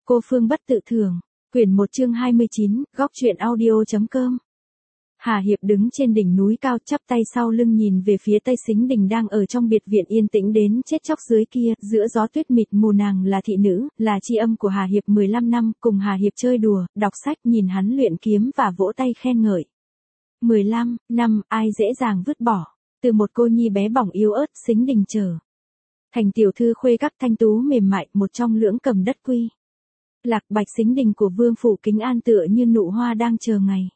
Cô Phương Bất Tự Thường, quyển 1 chương 29, góc truyện audio.com. Hà Hiệp đứng trên đỉnh núi cao chắp tay sau lưng nhìn về phía Tây Sính Đình đang ở trong biệt viện yên tĩnh đến chết chóc dưới kia, giữa gió tuyết mịt mù nàng là thị nữ, là tri âm của Hà Hiệp 15 năm, cùng Hà Hiệp chơi đùa, đọc sách, nhìn hắn luyện kiếm và vỗ tay khen ngợi. 15 năm, ai dễ dàng vứt bỏ, từ một cô nhi bé bỏng yếu ớt Sính Đình trở thành tiểu thư khuê các thanh tú mềm mại, một trong lưỡng cầm đất quy. Lạc bạch Sính Đình của vương phủ Kính An tựa như nụ hoa đang chờ ngày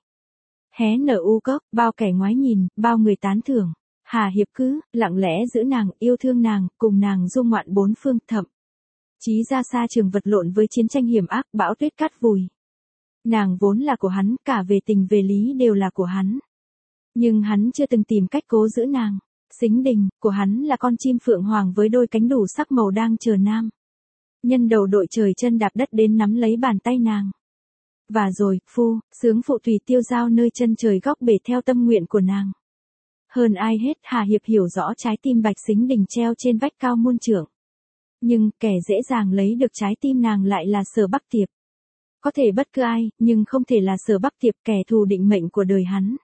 hé nở u cốc, bao kẻ ngoái nhìn, bao người tán thưởng. Hà Hiệp cứ lặng lẽ giữ nàng, yêu thương nàng, cùng nàng dung ngoạn bốn phương, thậm chí ra xa trường vật lộn với chiến tranh hiểm ác, bão tuyết cát vùi. Nàng vốn là của hắn, cả về tình về lý đều là của hắn. Nhưng hắn chưa từng tìm cách cố giữ nàng. Sính Đình của hắn là con chim phượng hoàng với đôi cánh đủ sắc màu đang chờ nam nhân đầu đội trời chân đạp đất đến nắm lấy bàn tay nàng. Và rồi, sướng phụ tùy tiêu dao nơi chân trời góc bể theo tâm nguyện của nàng. Hơn ai hết, Hà Hiệp hiểu rõ trái tim bạch Sính Đình treo trên vách cao muôn trượng. Nhưng, kẻ dễ dàng lấy được trái tim nàng lại là Sở Bắc Tiệp. Có thể bất cứ ai, nhưng không thể là Sở Bắc Tiệp, kẻ thù định mệnh của đời hắn.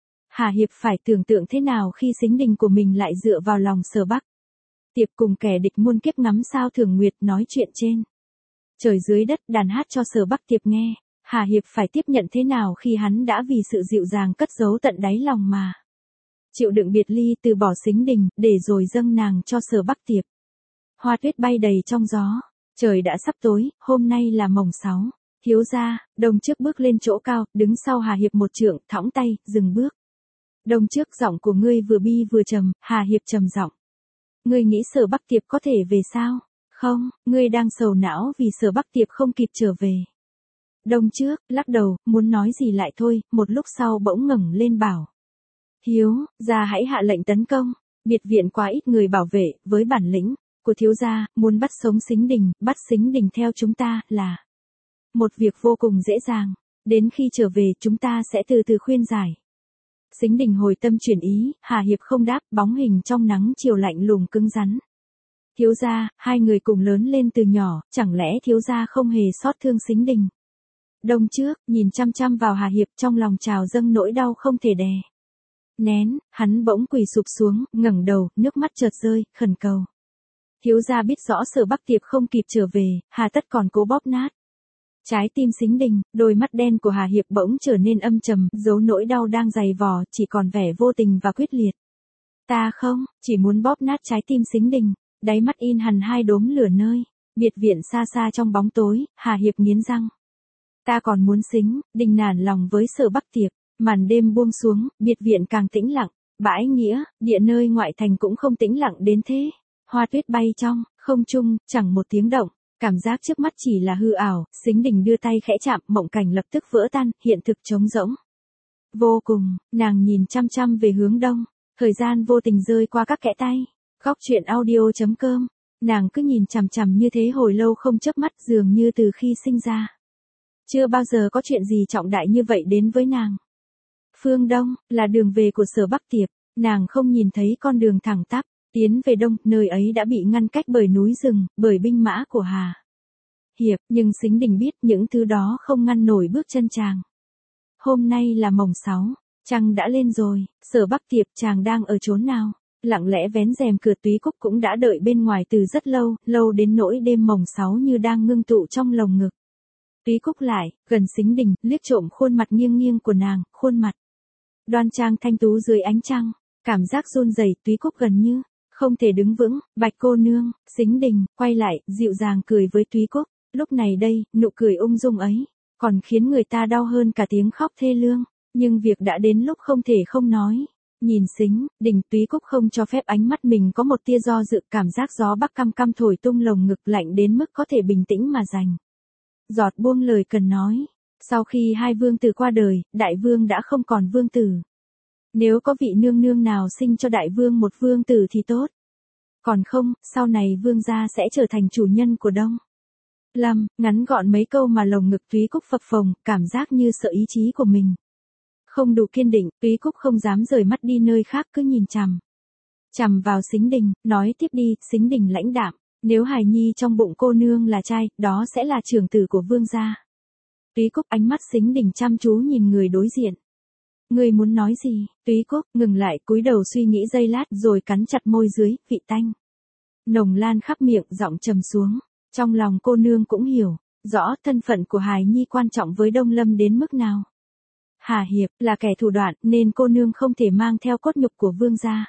Hà Hiệp phải tưởng tượng thế nào khi Sính Đình của mình lại dựa vào lòng Sở Bắc Tiệp cùng kẻ địch muôn kiếp ngắm sao thường nguyệt nói chuyện trên trời dưới đất, đàn hát cho Sở Bắc Tiệp nghe. Hà Hiệp phải tiếp nhận thế nào khi hắn đã vì sự dịu dàng cất giấu tận đáy lòng mà chịu đựng biệt ly, từ bỏ Sính Đình, để rồi dâng nàng cho Sở Bắc Tiệp. Hoa tuyết bay đầy trong gió, trời đã sắp tối, hôm nay là mồng 6. Thiếu gia, Đông Trước bước lên chỗ cao, đứng sau Hà Hiệp một trượng, thõng tay, dừng bước. Đông Trước, giọng của ngươi vừa bi vừa trầm. Hà Hiệp trầm giọng. Ngươi nghĩ Sở Bắc Tiệp có thể về sao? Không, ngươi đang sầu não vì Sở Bắc Tiệp không kịp trở về. Đông Trước lắc đầu, muốn nói gì lại thôi, một lúc sau bỗng ngẩng lên bảo. Thiếu gia hãy hạ lệnh tấn công, biệt viện quá ít người bảo vệ, với bản lĩnh của thiếu gia, muốn bắt sống Sính Đình, bắt Sính Đình theo chúng ta là một việc vô cùng dễ dàng. Đến khi trở về chúng ta sẽ từ từ khuyên giải. Sính Đình hồi tâm chuyển ý, Hà Hiệp không đáp, bóng hình trong nắng chiều lạnh lùng cứng rắn. Thiếu gia, hai người cùng lớn lên từ nhỏ, chẳng lẽ thiếu gia không hề xót thương Sính Đình? Đông Trước nhìn chăm chăm vào Hà Hiệp, trong lòng trào dâng nỗi đau không thể đè nén, hắn bỗng quỳ sụp xuống, ngẩng đầu, nước mắt chợt rơi, khẩn cầu. Thiếu gia biết rõ Sở Bắc Tiệp không kịp trở về, hà tất còn cố bóp nát trái tim Sính Đình. Đôi mắt đen của Hà Hiệp bỗng trở nên âm trầm, giấu nỗi đau đang dày vò, chỉ còn vẻ vô tình và quyết liệt. Ta không, chỉ muốn bóp nát trái tim Sính Đình. Đáy mắt in hằn hai đốm lửa nơi biệt viện xa xa trong bóng tối. Hà Hiệp nghiến răng. Ta còn muốn Sính Đình nản lòng với Sở Bắc Tiệp. Màn đêm buông xuống, biệt viện càng tĩnh lặng. Bãi nghĩa, địa nơi ngoại thành cũng không tĩnh lặng đến thế. Hoa tuyết bay trong không trung, chẳng một tiếng động. Cảm giác trước mắt chỉ là hư ảo. Sính Đình đưa tay khẽ chạm, mộng cảnh lập tức vỡ tan, hiện thực trống rỗng vô cùng. Nàng nhìn chăm chăm về hướng đông. Thời gian vô tình rơi qua các kẽ tay. Góc truyện audio.com. Nàng cứ nhìn chằm chằm như thế hồi lâu không chớp mắt, dường như từ khi sinh ra chưa bao giờ có chuyện gì trọng đại như vậy đến với nàng. Phương Đông là đường về của Sở Bắc Tiệp. Nàng không nhìn thấy con đường thẳng tắp tiến về đông, nơi ấy đã bị ngăn cách bởi núi rừng, bởi binh mã của Hà Hiệp, nhưng Sính Đình biết những thứ đó không ngăn nổi bước chân chàng. Hôm nay là mồng 6, trăng đã lên rồi. Sở Bắc Tiệp, chàng đang ở chốn nào? Lặng lẽ vén rèm cửa, Túy Cúc cũng đã đợi bên ngoài từ rất lâu, lâu đến nỗi đêm mồng 6 như đang ngưng tụ trong lồng ngực. Túy Cúc lại gần Sính Đình, liếc trộm khuôn mặt nghiêng nghiêng của nàng, khuôn mặt đoan trang thanh tú dưới ánh trăng. Cảm giác run rẩy, Túy Cúc gần như không thể đứng vững. Bạch cô nương. Sính Đình quay lại, dịu dàng cười với Túy Cúc. Lúc này đây, nụ cười ung dung ấy còn khiến người ta đau hơn cả tiếng khóc thê lương. Nhưng việc đã đến lúc không thể không nói. Nhìn Sính Đình, Túy Cúc không cho phép ánh mắt mình có một tia do dự. Cảm giác gió bắc căm căm thổi tung lồng ngực, lạnh đến mức có thể bình tĩnh mà dành giọt buông lời cần nói. Sau khi hai vương tử qua đời, đại vương đã không còn vương tử. Nếu có vị nương nương nào sinh cho đại vương một vương tử thì tốt. Còn không, sau này vương gia sẽ trở thành chủ nhân của Đông Lâm. Ngắn gọn mấy câu mà lồng ngực Túy Cúc phập phồng, cảm giác như sợ ý chí của mình không đủ kiên định. Túy Cúc không dám rời mắt đi nơi khác, cứ nhìn chằm chằm vào Sính Đình. Nói tiếp đi. Sính Đình lãnh đạm Nếu hài nhi trong bụng cô nương là trai, đó sẽ là trưởng tử của vương gia. Túy Cúc ánh mắt Sính Đình chăm chú nhìn người đối diện. Ngươi muốn nói gì? Túy Cúc ngừng lại, cúi đầu suy nghĩ giây lát rồi cắn chặt môi dưới, vị tanh nồng lan khắp miệng, giọng trầm xuống. Trong lòng cô nương cũng hiểu rõ thân phận của hài nhi quan trọng với Đông Lâm đến mức nào. Hà Hiệp là kẻ thủ đoạn nên cô nương không thể mang theo cốt nhục của vương gia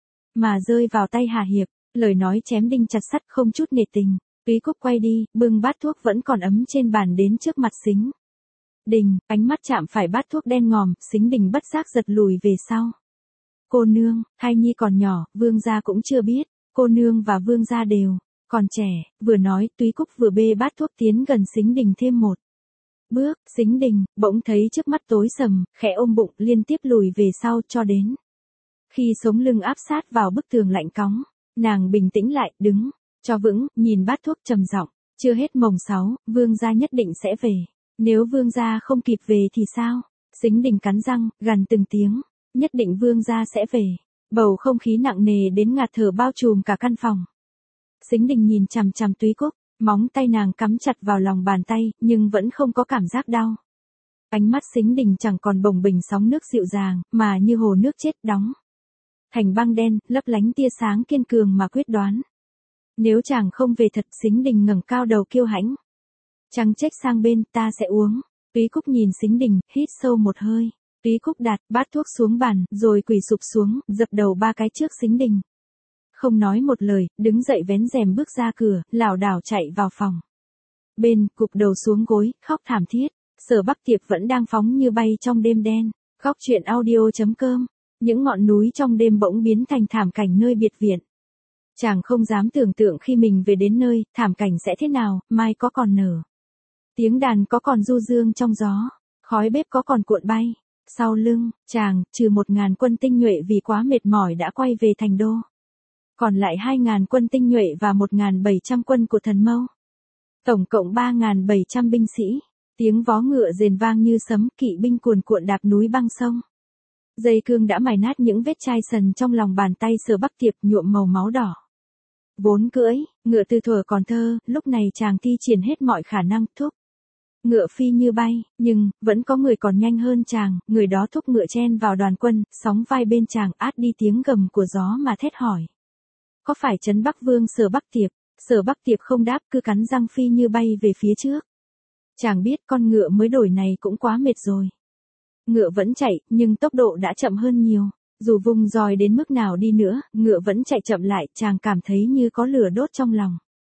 mà rơi vào tay Hà Hiệp. Lời nói chém đinh chặt sắt, không chút nể tình. Túy Cúc quay đi, bưng bát thuốc vẫn còn ấm trên bàn đến trước mặt Sính Đình, ánh mắt chạm phải bát thuốc đen ngòm, Sính Đình bất giác giật lùi về sau. Cô nương, thai nhi còn nhỏ, vương gia cũng chưa biết, cô nương và vương gia đều còn trẻ. Vừa nói, Túy Cúc vừa bê bát thuốc tiến gần Sính Đình thêm một bước. Sính Đình bỗng thấy trước mắt tối sầm, khẽ ôm bụng, liên tiếp lùi về sau cho đến khi sống lưng áp sát vào bức tường lạnh cóng. Nàng bình tĩnh lại, đứng cho vững, nhìn bát thuốc trầm giọng. Chưa hết mồng 6, vương gia nhất định sẽ về. Nếu vương gia không kịp về thì sao? Sính Đình cắn răng, gằn từng tiếng. Nhất định vương gia sẽ về. Bầu không khí nặng nề đến ngạt thở bao trùm cả căn phòng. Sính Đình nhìn chằm chằm Túy Cúc, móng tay nàng cắm chặt vào lòng bàn tay, nhưng vẫn không có cảm giác đau. Ánh mắt Sính Đình chẳng còn bồng bềnh sóng nước dịu dàng, mà như hồ nước chết đóng thành băng đen, lấp lánh tia sáng kiên cường mà quyết đoán. Nếu chàng không về thật. Sính Đình ngẩng cao đầu kiêu hãnh. Trăng trách sang bên, ta sẽ uống. Túy Cúc nhìn Sính Đình, hít sâu một hơi. Túy Cúc đặt bát thuốc xuống bàn, rồi quỳ sụp xuống, dập đầu 3 cái trước Sính Đình. Không nói một lời, đứng dậy vén rèm bước ra cửa, lảo đảo chạy vào phòng. Bên, cụp đầu xuống gối, khóc thảm thiết. Sở Bắc Tiệp vẫn đang phóng như bay trong đêm đen. Góc truyện audio.com. Những ngọn núi trong đêm bỗng biến thành thảm cảnh nơi biệt viện. Chàng không dám tưởng tượng khi mình về đến nơi, thảm cảnh sẽ thế nào, mai có còn nở. Tiếng đàn có còn du dương trong gió, khói bếp có còn cuộn bay. Sau lưng, chàng, trừ 1.000 quân tinh nhuệ vì quá mệt mỏi đã quay về thành đô. Còn lại 2.000 quân tinh nhuệ và 1.700 quân của Thần Mâu. Tổng cộng 3.700 binh sĩ. Tiếng vó ngựa rền vang như sấm, kỵ binh cuồn cuộn đạp núi băng sông. Dây cương đã mài nát những vết chai sần trong lòng bàn tay Sở Bắc Tiệp, nhuộm màu máu đỏ. Vốn cưỡi ngựa từ thuở còn thơ, lúc này chàng thi triển hết mọi khả năng, thúc ngựa phi như bay, nhưng vẫn có người còn nhanh hơn chàng. Người đó thúc ngựa chen vào đoàn quân, sóng vai bên chàng, át đi tiếng gầm của gió mà thét hỏi. Có phải Trấn Bắc Vương Sở Bắc Tiệp? Sở Bắc Tiệp không đáp, cứ cắn răng phi như bay về phía trước. Chàng biết con ngựa mới đổi này cũng quá mệt rồi. Ngựa vẫn chạy, nhưng tốc độ đã chậm hơn nhiều. Dù vùng roi đến mức nào đi nữa, ngựa vẫn chạy chậm lại, chàng cảm thấy như có lửa đốt trong lòng.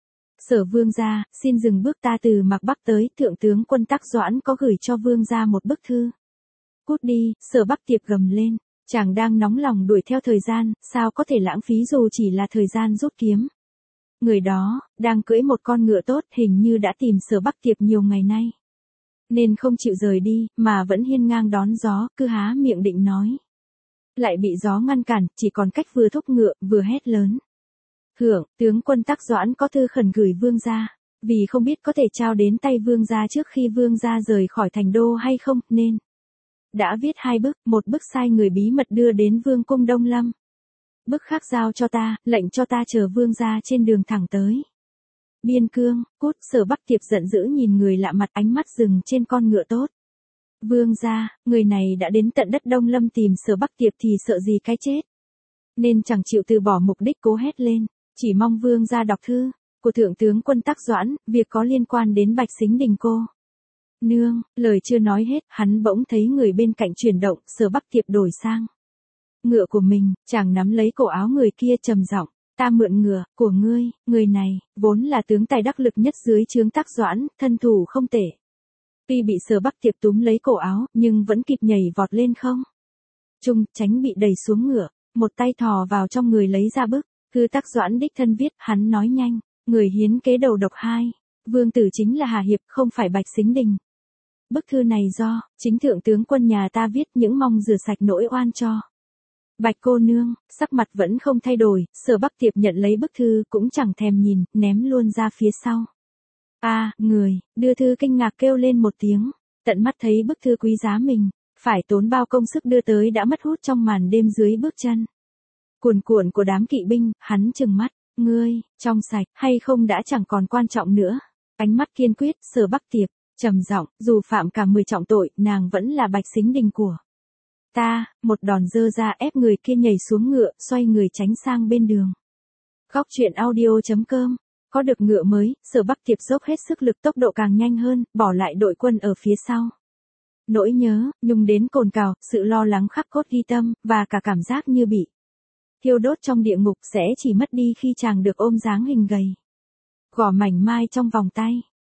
Sở vương gia, xin dừng bước, ta từ Mạc Bắc tới, thượng tướng quân Tắc Doãn có gửi cho vương gia một bức thư. Cút đi, Sở Bắc Tiệp gầm lên. Chàng đang nóng lòng đuổi theo thời gian, sao có thể lãng phí dù chỉ là thời gian rút kiếm. Người đó, đang cưỡi một con ngựa tốt, hình như đã tìm Sở Bắc Tiệp nhiều ngày nay. Nên không chịu rời đi, mà vẫn hiên ngang đón gió, cứ há miệng định nói. Lại bị gió ngăn cản, chỉ còn cách vừa thúc ngựa, vừa hét lớn. Thượng, tướng quân Tắc Doãn có thư khẩn gửi vương gia, vì không biết có thể trao đến tay vương gia trước khi vương gia rời khỏi thành đô hay không, nên đã viết 2 bức, một bức sai người bí mật đưa đến vương cung Đông Lâm. Bức khác giao cho ta, lệnh cho ta chờ vương gia trên đường thẳng tới Biên Cương. Cút. Sở Bắc Tiệp giận dữ nhìn người lạ mặt, ánh mắt dừng trên con ngựa tốt. Vương gia, người này đã đến tận đất Đông Lâm tìm Sở Bắc Tiệp thì sợ gì cái chết. Nên chẳng chịu từ bỏ mục đích, cố hét lên. Chỉ mong vương gia đọc thư của thượng tướng quân Tắc Doãn, việc có liên quan đến Bạch Sính Đình cô nương. Lời chưa nói hết, hắn bỗng thấy người bên cạnh chuyển động, Sở Bắc Tiệp đổi sang ngựa của mình, chàng nắm lấy cổ áo người kia trầm giọng. Ta mượn ngựa của ngươi. Người này vốn là tướng tài đắc lực nhất dưới trướng Tắc Doãn, thân thủ không tệ. Tuy bị Sở Bắc Tiệp túm lấy cổ áo, nhưng vẫn kịp nhảy vọt lên không trung, tránh bị đẩy xuống ngựa. Một tay thò vào trong người lấy ra bức thư Tắc Doãn đích thân viết. Hắn nói nhanh, người hiến kế đầu độc 2, vương tử chính là Hà Hiệp, không phải Bạch Sính Đình. Bức thư này do chính thượng tướng quân nhà ta viết, những mong rửa sạch nỗi oan cho Bạch cô nương. Sắc mặt vẫn không thay đổi, Sở Bắc Tiệp nhận lấy bức thư cũng chẳng thèm nhìn, ném luôn ra phía sau. Người đưa thư kinh ngạc kêu lên một tiếng, tận mắt thấy bức thư quý giá mình phải tốn bao công sức đưa tới đã mất hút trong màn đêm dưới bước chân cuồn cuộn của đám kỵ binh. Hắn trừng mắt, Ngươi, trong sạch, hay không đã chẳng còn quan trọng nữa. Ánh mắt kiên quyết, Sở Bắc Tiệp, trầm giọng, dù phạm cả 10 trọng tội, nàng vẫn là Bạch Xính Đình của ta, một đòn giơ ra ép người kia nhảy xuống ngựa, xoay người tránh sang bên đường. Góc truyện audio.com. Có được ngựa mới, Sở Bắc Tiệp dốc hết sức lực, tốc độ càng nhanh hơn, bỏ lại đội quân ở phía sau. Nỗi nhớ, nhung đến cồn cào, sự lo lắng khắc cốt ghi tâm, và cả cảm giác như bị thiêu đốt trong địa ngục sẽ chỉ mất đi khi chàng được ôm dáng hình gầy, gò mảnh mai trong vòng tay.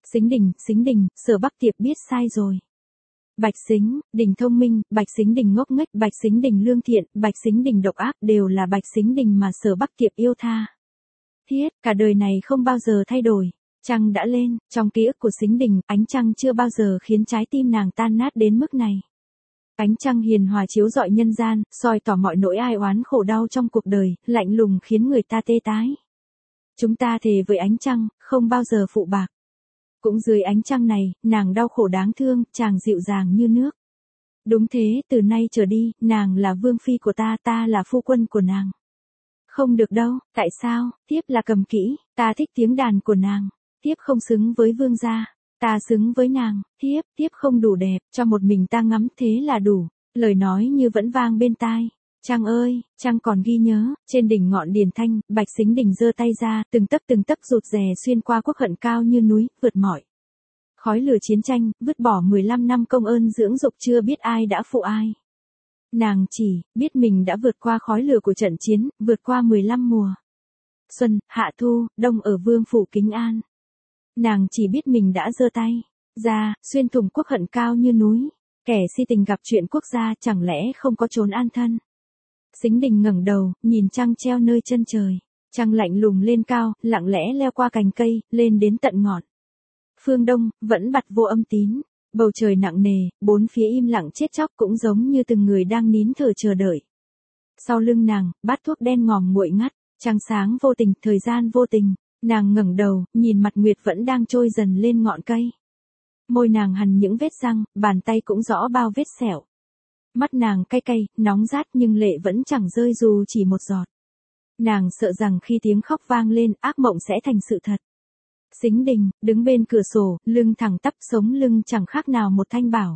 Xính Đình, Sở Bắc Tiệp biết sai rồi. Bạch Xính Đình thông minh, Bạch Xính Đình ngốc nghếch, Bạch Xính Đình lương thiện, Bạch Xính Đình độc ác, đều là Bạch Xính Đình mà Sở Bắc Tiệp yêu tha thiết, cả đời này không bao giờ thay đổi. Trăng đã lên, trong ký ức của Xính Đình, ánh trăng chưa bao giờ khiến trái tim nàng tan nát đến mức này. Ánh trăng hiền hòa chiếu rọi nhân gian, soi tỏ mọi nỗi ai oán khổ đau trong cuộc đời, lạnh lùng khiến người ta tê tái. Chúng ta thề với ánh trăng, không bao giờ phụ bạc. Cũng dưới ánh trăng này, nàng đau khổ đáng thương, chàng dịu dàng như nước. Đúng thế, từ nay trở đi, nàng là vương phi của ta, ta là phu quân của nàng. Không được đâu, tại sao? Tiếp là cầm kỹ, ta thích tiếng đàn của nàng. Tiếp không xứng với vương gia, ta xứng với nàng. Tiếp không đủ đẹp, cho một mình ta ngắm thế là đủ. Lời nói như vẫn vang bên tai. Trăng ơi, Trăng còn ghi nhớ, trên đỉnh ngọn Điền Thanh, Bạch Xính Đình giơ tay ra, từng tấc rụt rè xuyên qua quốc hận cao như núi, vượt mọi khói lửa chiến tranh, vứt bỏ 15 năm công ơn dưỡng dục, chưa biết ai đã phụ ai. Nàng chỉ biết mình đã vượt qua khói lửa của trận chiến, vượt qua 15 mùa xuân, hạ thu, đông ở vương phủ Kính An. Nàng chỉ biết mình đã giơ tay ra, xuyên thủng quốc hận cao như núi. Kẻ si tình gặp chuyện quốc gia, chẳng lẽ không có chốn an thân. Xính Đình ngẩng đầu, nhìn trăng treo nơi chân trời. Trăng lạnh lùng lên cao, lặng lẽ leo qua cành cây, lên đến tận ngọn phương đông, vẫn bặt vô âm tín. Bầu trời nặng nề, bốn phía im lặng chết chóc, cũng giống như từng người đang nín thở chờ đợi. Sau lưng nàng, bát thuốc đen ngòm nguội ngắt, trăng sáng vô tình, thời gian vô tình. Nàng ngẩng đầu, nhìn mặt nguyệt vẫn đang trôi dần lên ngọn cây. Môi nàng hằn những vết răng, bàn tay cũng rõ bao vết sẹo. Mắt nàng cay cay, nóng rát, nhưng lệ vẫn chẳng rơi dù chỉ một giọt. Nàng sợ rằng khi tiếng khóc vang lên, ác mộng sẽ thành sự thật. Xính Đình, đứng bên cửa sổ, lưng thẳng tắp, sống lưng chẳng khác nào một thanh bảo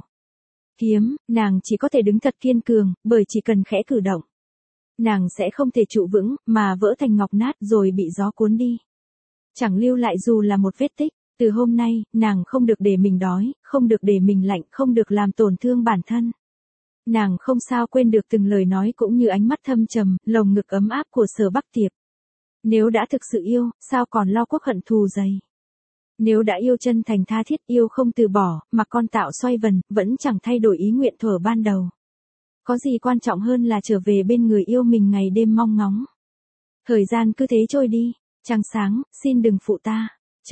kiếm. Nàng chỉ có thể đứng thật kiên cường, bởi chỉ cần khẽ cử động, nàng sẽ không thể trụ vững, mà vỡ thành ngọc nát rồi bị gió cuốn đi. Chẳng lưu lại dù là một vết tích. Từ hôm nay, nàng không được để mình đói, không được để mình lạnh, không được làm tổn thương bản thân. Nàng không sao quên được từng lời nói cũng như ánh mắt thâm trầm, lồng ngực ấm áp của Sở Bắc Tiệp. Nếu đã thực sự yêu, sao còn lo quốc hận thù dày? Nếu đã yêu chân thành tha thiết, yêu không từ bỏ, mà con tạo xoay vần, vẫn chẳng thay đổi ý nguyện thuở ban đầu. Có gì quan trọng hơn là trở về bên người yêu mình ngày đêm mong ngóng. Thời gian cứ thế trôi đi. Trăng sáng, xin đừng phụ ta.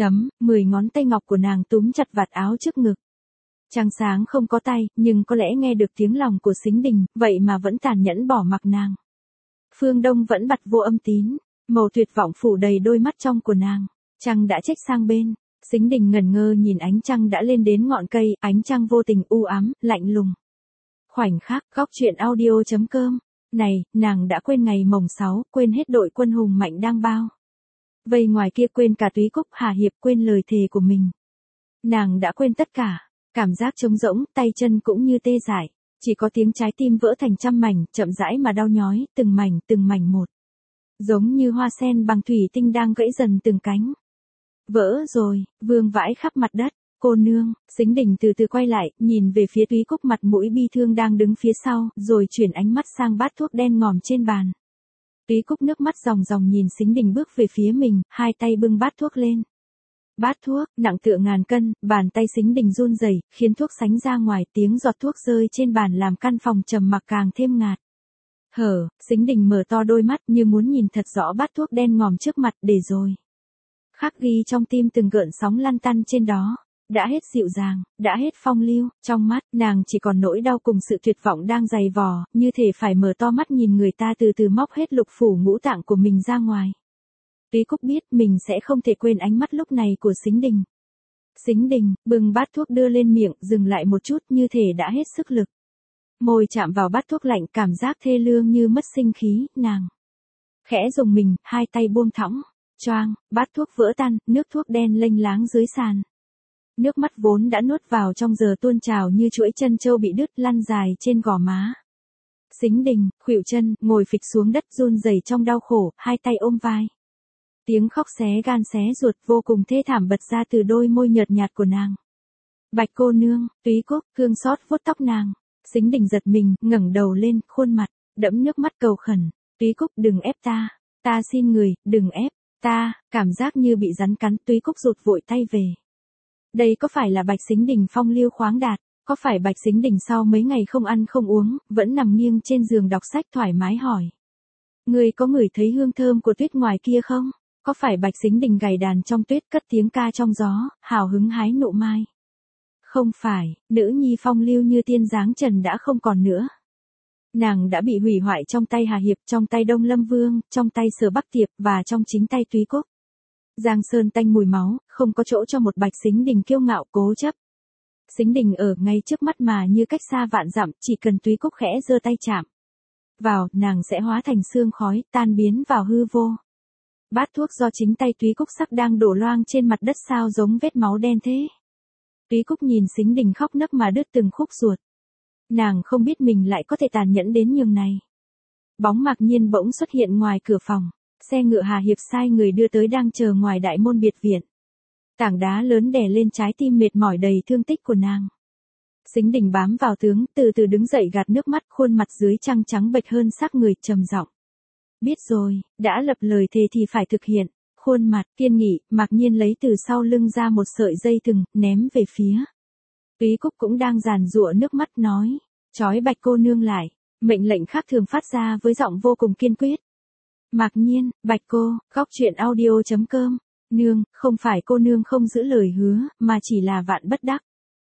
10 ngón tay ngọc của nàng túm chặt vạt áo trước ngực. Trăng sáng không có tay, nhưng có lẽ nghe được tiếng lòng của Xính Đình, vậy mà vẫn tàn nhẫn bỏ mặc nàng. Phương Đông vẫn bặt vô âm tín, màu tuyệt vọng phủ đầy đôi mắt trong của nàng. Trăng đã chếch sang bên, Xính Đình ngẩn ngơ nhìn ánh trăng đã lên đến ngọn cây, ánh trăng vô tình u ám, lạnh lùng. Khoảnh khắc, góc truyện audio.com. Này, nàng đã quên ngày mồng 6, quên hết đội quân hùng mạnh đang bao vây ngoài kia, quên cả Túy Cúc Hà Hiệp, quên lời thề của mình. Nàng đã quên tất cả, cảm giác trống rỗng, tay chân cũng như tê dại, chỉ có tiếng trái tim vỡ thành trăm mảnh, chậm rãi mà đau nhói, từng mảnh một. Giống như hoa sen bằng thủy tinh đang gãy dần từng cánh. Vỡ rồi, vương vãi khắp mặt đất. Cô nương. Xính Đình từ từ quay lại, nhìn về phía Túy Cúc mặt mũi bi thương đang đứng phía sau, rồi chuyển ánh mắt sang bát thuốc đen ngòm trên bàn. Túy Cúc nước mắt ròng ròng nhìn Xính Đình bước về phía mình, hai tay bưng bát thuốc lên. Bát thuốc, nặng tựa ngàn cân, bàn tay Xính Đình run rẩy, khiến thuốc sánh ra ngoài, tiếng giọt thuốc rơi trên bàn làm căn phòng trầm mặc càng thêm ngạt. Xính Đình mở to đôi mắt như muốn nhìn thật rõ bát thuốc đen ngòm trước mặt, để rồi. Khắc ghi trong tim từng gợn sóng lăn tăn trên đó. Đã hết dịu dàng, đã hết phong lưu, trong mắt, nàng chỉ còn nỗi đau cùng sự tuyệt vọng đang dày vò, như thể phải mở to mắt nhìn người ta từ từ móc hết lục phủ ngũ tạng của mình ra ngoài. Túy Cúc biết mình sẽ không thể quên ánh mắt lúc này của Xính Đình. Xính Đình, bưng bát thuốc đưa lên miệng, dừng lại một chút như thể đã hết sức lực. Môi chạm vào bát thuốc lạnh, cảm giác thê lương như mất sinh khí, nàng khẽ dùng mình, hai tay buông thõng. Choang, bát thuốc vỡ tan, nước thuốc đen lênh láng dưới sàn. Nước mắt vốn đã nuốt vào trong giờ tuôn trào như chuỗi chân trâu bị đứt lăn dài trên gò má. Sính Đình, khuỵu chân, ngồi phịch xuống đất run rẩy trong đau khổ, hai tay ôm vai. Tiếng khóc xé gan xé ruột vô cùng thê thảm bật ra từ đôi môi nhợt nhạt của nàng. Bạch cô nương, Túy Cúc, thương xót vuốt tóc nàng. Sính Đình giật mình, ngẩng đầu lên, khuôn mặt đẫm nước mắt cầu khẩn. Túy Cúc đừng ép ta. Ta xin người, đừng ép ta. Cảm giác như bị rắn cắn, Túy Cúc rụt vội tay về. Đây có phải là Bạch Sính Đình phong lưu khoáng đạt? Có phải Bạch Sính Đình sau mấy ngày không ăn không uống, vẫn nằm nghiêng trên giường đọc sách thoải mái hỏi. Người có ngửi thấy hương thơm của tuyết ngoài kia không? Có phải Bạch Sính Đình gảy đàn trong tuyết cất tiếng ca trong gió, hào hứng hái nụ mai? Không phải, nữ nhi phong lưu như tiên dáng trần đã không còn nữa. Nàng đã bị hủy hoại trong tay Hà Hiệp, trong tay Đông Lâm Vương, trong tay Sở Bắc Tiệp và trong chính tay Túy Cúc. Giang sơn tanh mùi máu, không có chỗ cho một Bạch Sính Đình kiêu ngạo cố chấp. Sính Đình ở ngay trước mắt mà như cách xa vạn dặm, chỉ cần Túy Cúc khẽ giơ tay chạm vào, nàng sẽ hóa thành sương khói, tan biến vào hư vô. Bát thuốc do chính tay Túy Cúc sắc đang đổ loang trên mặt đất sao giống vết máu đen thế. Túy Cúc nhìn Sính Đình khóc nấc mà đứt từng khúc ruột. Nàng không biết mình lại có thể tàn nhẫn đến nhường này. Bóng Mạc Nhiên bỗng xuất hiện ngoài cửa phòng. Xe ngựa Hà Hiệp sai người đưa tới đang chờ ngoài đại môn biệt viện. Tảng đá lớn đè lên trái tim mệt mỏi đầy thương tích của nàng. Sính Đình bám vào tướng, từ từ đứng dậy gạt nước mắt, khuôn mặt dưới trăng trắng bệch hơn sắc người, trầm giọng. Biết rồi, đã lập lời thề thì phải thực hiện. Khuôn mặt kiên nghị, Mạc Nhiên lấy từ sau lưng ra một sợi dây thừng, ném về phía. Túy Cúc cũng đang giàn giụa nước mắt nói. Trói Bạch cô nương lại. Mệnh lệnh khác thường phát ra với giọng vô cùng kiên quyết. Mạc Nhiên, Bạch cô, góc truyện audio.com. Nương, không phải cô nương không giữ lời hứa, mà chỉ là vạn bất đắc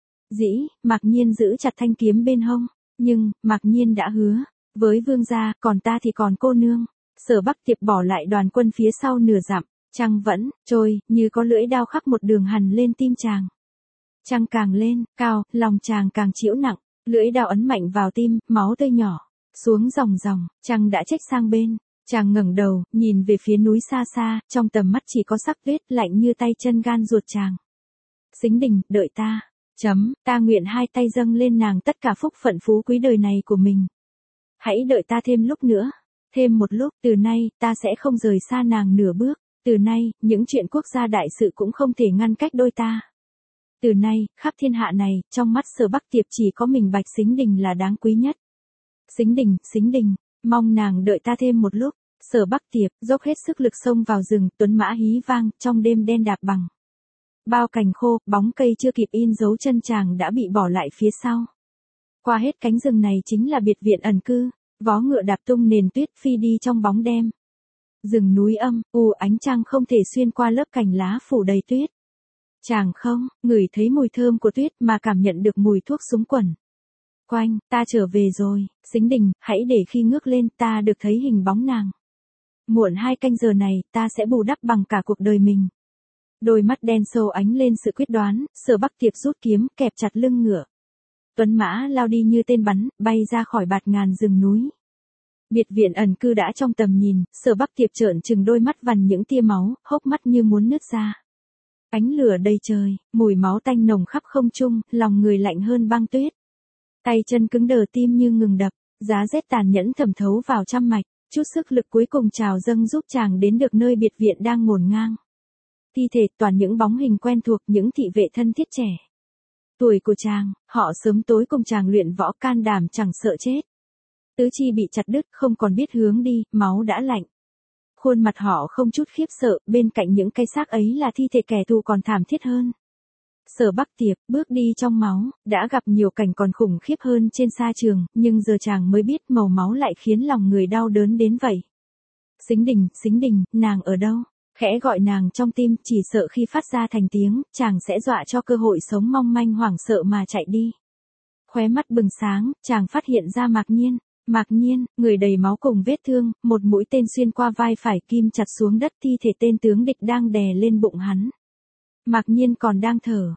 dĩ. Mạc Nhiên giữ chặt thanh kiếm bên hông. Nhưng, Mạc Nhiên đã hứa. Với vương gia, còn ta thì còn cô nương. Sở Bắc Tiệp bỏ lại đoàn quân phía sau nửa dặm. Trăng vẫn trôi, như có lưỡi đao khắc một đường hằn lên tim chàng. Trăng càng lên, cao, lòng chàng càng chịu nặng. Lưỡi đao ấn mạnh vào tim, máu tươi nhỏ xuống ròng ròng. Trăng đã chếch sang bên. Chàng ngẩng đầu, nhìn về phía núi xa xa, trong tầm mắt chỉ có sắc tuyết lạnh như tay chân gan ruột chàng. Sính Đình, đợi ta. Ta nguyện hai tay dâng lên nàng tất cả phúc phận phú quý đời này của mình. Hãy đợi ta thêm lúc nữa. Thêm một lúc, từ nay, ta sẽ không rời xa nàng nửa bước. Từ nay, những chuyện quốc gia đại sự cũng không thể ngăn cách đôi ta. Từ nay, khắp thiên hạ này, trong mắt Sở Bắc Tiệp chỉ có mình Bạch Sính Đình là đáng quý nhất. Sính Đình, mong nàng đợi ta thêm một lúc. Sở Bắc Tiệp dốc hết sức lực xông vào rừng, tuấn mã hí vang, trong đêm đen đạp bằng bao cành khô, bóng cây chưa kịp in dấu chân chàng đã bị bỏ lại phía sau. Qua hết cánh rừng này chính là biệt viện ẩn cư, vó ngựa đạp tung nền tuyết phi đi trong bóng đêm. Rừng núi âm u, ánh trăng không thể xuyên qua lớp cành lá phủ đầy tuyết. Chàng không ngửi thấy mùi thơm của tuyết mà cảm nhận được mùi thuốc súng quẩn. Quanh, ta trở về rồi. Sính Đình, hãy để khi ngước lên ta được thấy hình bóng nàng. Muộn 2 canh giờ này, ta sẽ bù đắp bằng cả cuộc đời mình. Đôi mắt đen sâu ánh lên sự quyết đoán, Sở Bắc Tiệp rút kiếm, kẹp chặt lưng ngựa. Tuấn mã lao đi như tên bắn, bay ra khỏi bạt ngàn rừng núi. Biệt viện ẩn cư đã trong tầm nhìn, Sở Bắc Tiệp trợn trừng đôi mắt vằn những tia máu, hốc mắt như muốn nứt ra. Ánh lửa đầy trời, mùi máu tanh nồng khắp không trung, lòng người lạnh hơn băng tuyết. Tay chân cứng đờ, tim như ngừng đập, giá rét tàn nhẫn thẩm thấu vào trăm mạch, chút sức lực cuối cùng trào dâng giúp chàng đến được nơi biệt viện đang ngổn ngang. Thi thể toàn những bóng hình quen thuộc, những thị vệ thân thiết trẻ tuổi của chàng, họ sớm tối cùng chàng luyện võ, can đảm chẳng sợ chết. Tứ chi bị chặt đứt, không còn biết hướng đi, máu đã lạnh. Khuôn mặt họ không chút khiếp sợ, bên cạnh những cây xác ấy là thi thể kẻ thù còn thảm thiết hơn. Sở Bắc Tiệp bước đi trong máu, đã gặp nhiều cảnh còn khủng khiếp hơn trên sa trường, nhưng giờ chàng mới biết màu máu lại khiến lòng người đau đớn đến vậy. Sính Đình, nàng ở đâu? Khẽ gọi nàng trong tim, chỉ sợ khi phát ra thành tiếng, chàng sẽ dọa cho cơ hội sống mong manh hoảng sợ mà chạy đi. Khóe mắt bừng sáng, chàng phát hiện ra Mạc Nhiên, người đầy máu cùng vết thương, một mũi tên xuyên qua vai phải, kim chặt xuống đất, thi thể tên tướng địch đang đè lên bụng hắn. Mạc Nhiên còn đang thở.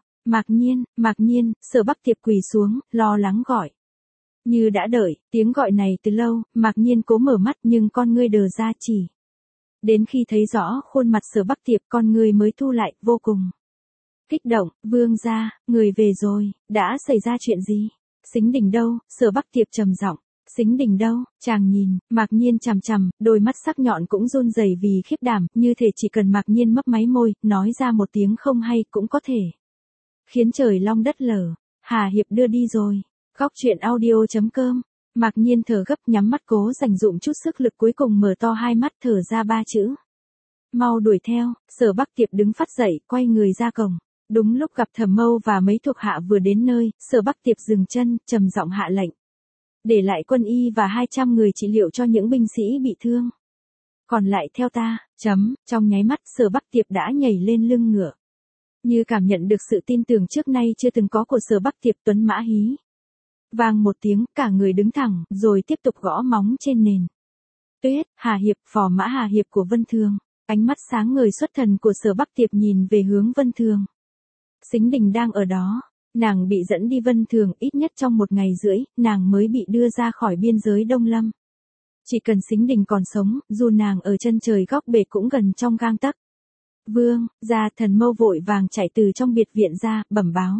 Mạc Nhiên, Sở Bắc Tiệp quỳ xuống, lo lắng gọi. Như đã đợi tiếng gọi này từ lâu, Mạc Nhiên cố mở mắt nhưng con ngươi đờ ra, chỉ Đến khi thấy rõ khuôn mặt Sở Bắc Tiệp con người mới thu lại, vô cùng kích động, vương gia, người về rồi, đã xảy ra chuyện gì? Sính Đình đâu? Sở Bắc Tiệp trầm giọng. Sính Đình đâu? Chàng nhìn, Mạc Nhiên chằm chằm, đôi mắt sắc nhọn cũng run rẩy vì khiếp đảm, như thể chỉ cần Mạc Nhiên mấp máy môi, nói ra một tiếng không hay cũng có thể khiến trời long đất lở. Hà Hiệp đưa đi rồi. Góc truyện audio.com. Mạc Nhiên thở gấp nhắm mắt cố dành dụm chút sức lực cuối cùng mở to hai mắt thở ra ba chữ. Mau đuổi theo. Sở Bắc Tiệp đứng phắt dậy, quay người ra cổng. Đúng lúc gặp Thẩm Mâu và mấy thuộc hạ vừa đến nơi, Sở Bắc Tiệp dừng chân, trầm giọng hạ lệnh. Để lại quân y và 200 người trị liệu cho những binh sĩ bị thương. Còn lại theo ta, trong nháy mắt Sở Bắc Tiệp đã nhảy lên lưng ngựa. Như cảm nhận được sự tin tưởng trước nay chưa từng có của Sở Bắc Tiệp, tuấn mã hí. Vang một tiếng, cả người đứng thẳng, rồi tiếp tục gõ móng trên nền. Tuyết, Hà Hiệp, phò mã Hà Hiệp của Vân Thường. Ánh mắt sáng ngời xuất thần của Sở Bắc Tiệp nhìn về hướng Vân Thường. Sính Đình đang ở đó. Nàng bị dẫn đi Vân Thường, ít nhất trong 1 ngày rưỡi, nàng mới bị đưa ra khỏi biên giới Đông Lâm. Chỉ cần Sính Đình còn sống, dù nàng ở chân trời góc bể cũng gần trong gang tấc. Vương, gia. Thần Mâu vội vàng chạy từ trong biệt viện ra, bẩm báo.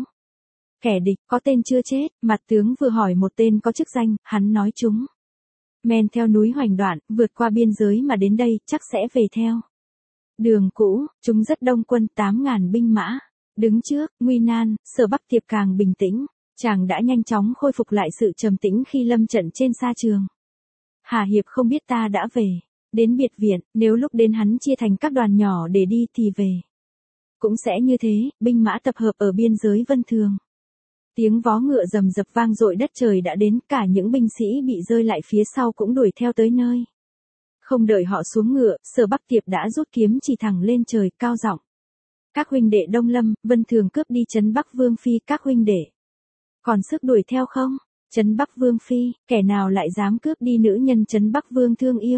Kẻ địch, có tên chưa chết, mặt tướng vừa hỏi một tên có chức danh, hắn nói chúng. Men theo núi Hoành Đoạn, vượt qua biên giới mà đến đây, chắc sẽ về theo đường cũ, chúng rất đông quân 8.000 binh mã. Đứng trước, nguy nan, Sở Bắc Tiệp càng bình tĩnh. Chàng đã nhanh chóng khôi phục lại sự trầm tĩnh khi lâm trận trên sa trường. Hà Hiệp không biết ta đã về. Đến biệt viện, nếu lúc đến hắn chia thành các đoàn nhỏ để đi thì về. Cũng sẽ như thế, binh mã tập hợp ở biên giới Vân Thường. Tiếng vó ngựa rầm rập vang dội đất trời đã đến, cả những binh sĩ bị rơi lại phía sau cũng đuổi theo tới nơi. Không đợi họ xuống ngựa, Sở Bắc Tiệp đã rút kiếm chỉ thẳng lên trời, cao giọng. Các huynh đệ Đông Lâm, Vân Thường cướp đi trấn Bắc Vương Phi, các huynh đệ còn sức đuổi theo không? Trấn Bắc Vương Phi, kẻ nào lại dám cướp đi nữ nhân trấn Bắc Vương thương yêu?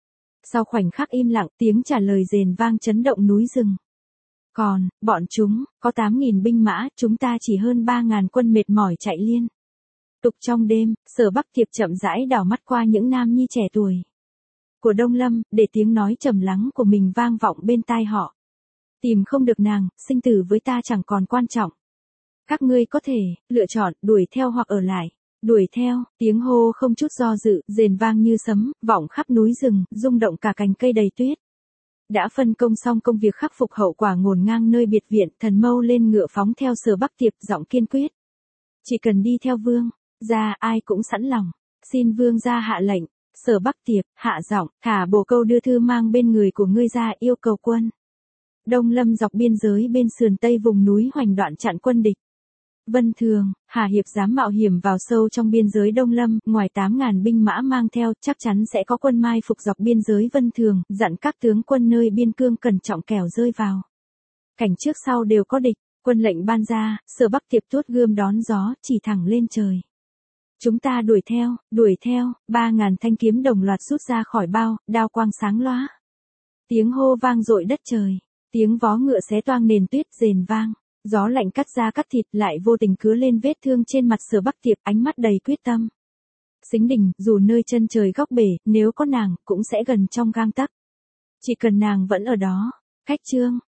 Sau khoảnh khắc im lặng, tiếng trả lời rền vang chấn động núi rừng. Còn, bọn chúng, có 8.000 binh mã, chúng ta chỉ hơn 3.000 quân mệt mỏi chạy liên tục trong đêm. Sở Bắc Tiệp chậm rãi đảo mắt qua những nam nhi trẻ tuổi của Đông Lâm, để tiếng nói trầm lắng của mình vang vọng bên tai họ. Tìm không được nàng, sinh tử với ta chẳng còn quan trọng. Các ngươi có thể lựa chọn đuổi theo hoặc ở lại. Đuổi theo, tiếng hô không chút do dự, rền vang như sấm, vọng khắp núi rừng, rung động cả cành cây đầy tuyết. Đã phân công xong công việc khắc phục hậu quả ngổn ngang nơi biệt viện, Thần Mâu lên ngựa phóng theo Sở Bắc Tiệp, giọng kiên quyết. Chỉ cần đi theo vương gia, ai cũng sẵn lòng. Xin vương gia hạ lệnh. Sở Bắc Tiệp hạ giọng, thả bồ câu đưa thư mang bên người của ngươi ra, yêu cầu quân Đông Lâm dọc biên giới bên sườn tây vùng núi Hoành Đoạn chặn quân địch. Vân Thường, Hà Hiệp dám mạo hiểm vào sâu trong biên giới Đông Lâm, ngoài 8.000 binh mã mang theo, chắc chắn sẽ có quân mai phục dọc biên giới Vân Thường, dặn các tướng quân nơi biên cương cẩn trọng kẻo rơi vào cảnh trước sau đều có địch. Quân lệnh ban ra, Sở Bắc Tiệp tuốt gươm đón gió, chỉ thẳng lên trời. Chúng ta đuổi theo, 3.000 thanh kiếm đồng loạt rút ra khỏi bao, đao quang sáng lóa. Tiếng hô vang dội đất trời, tiếng vó ngựa xé toang nền tuyết rền vang. Gió lạnh cắt da cắt thịt, lại vô tình cứa lên vết thương trên mặt Sở Bắc Tiệp, ánh mắt đầy quyết tâm. Sính Đình, dù nơi chân trời góc bể, nếu có nàng, cũng sẽ gần trong gang tấc. Chỉ cần nàng vẫn ở đó. Khách trương,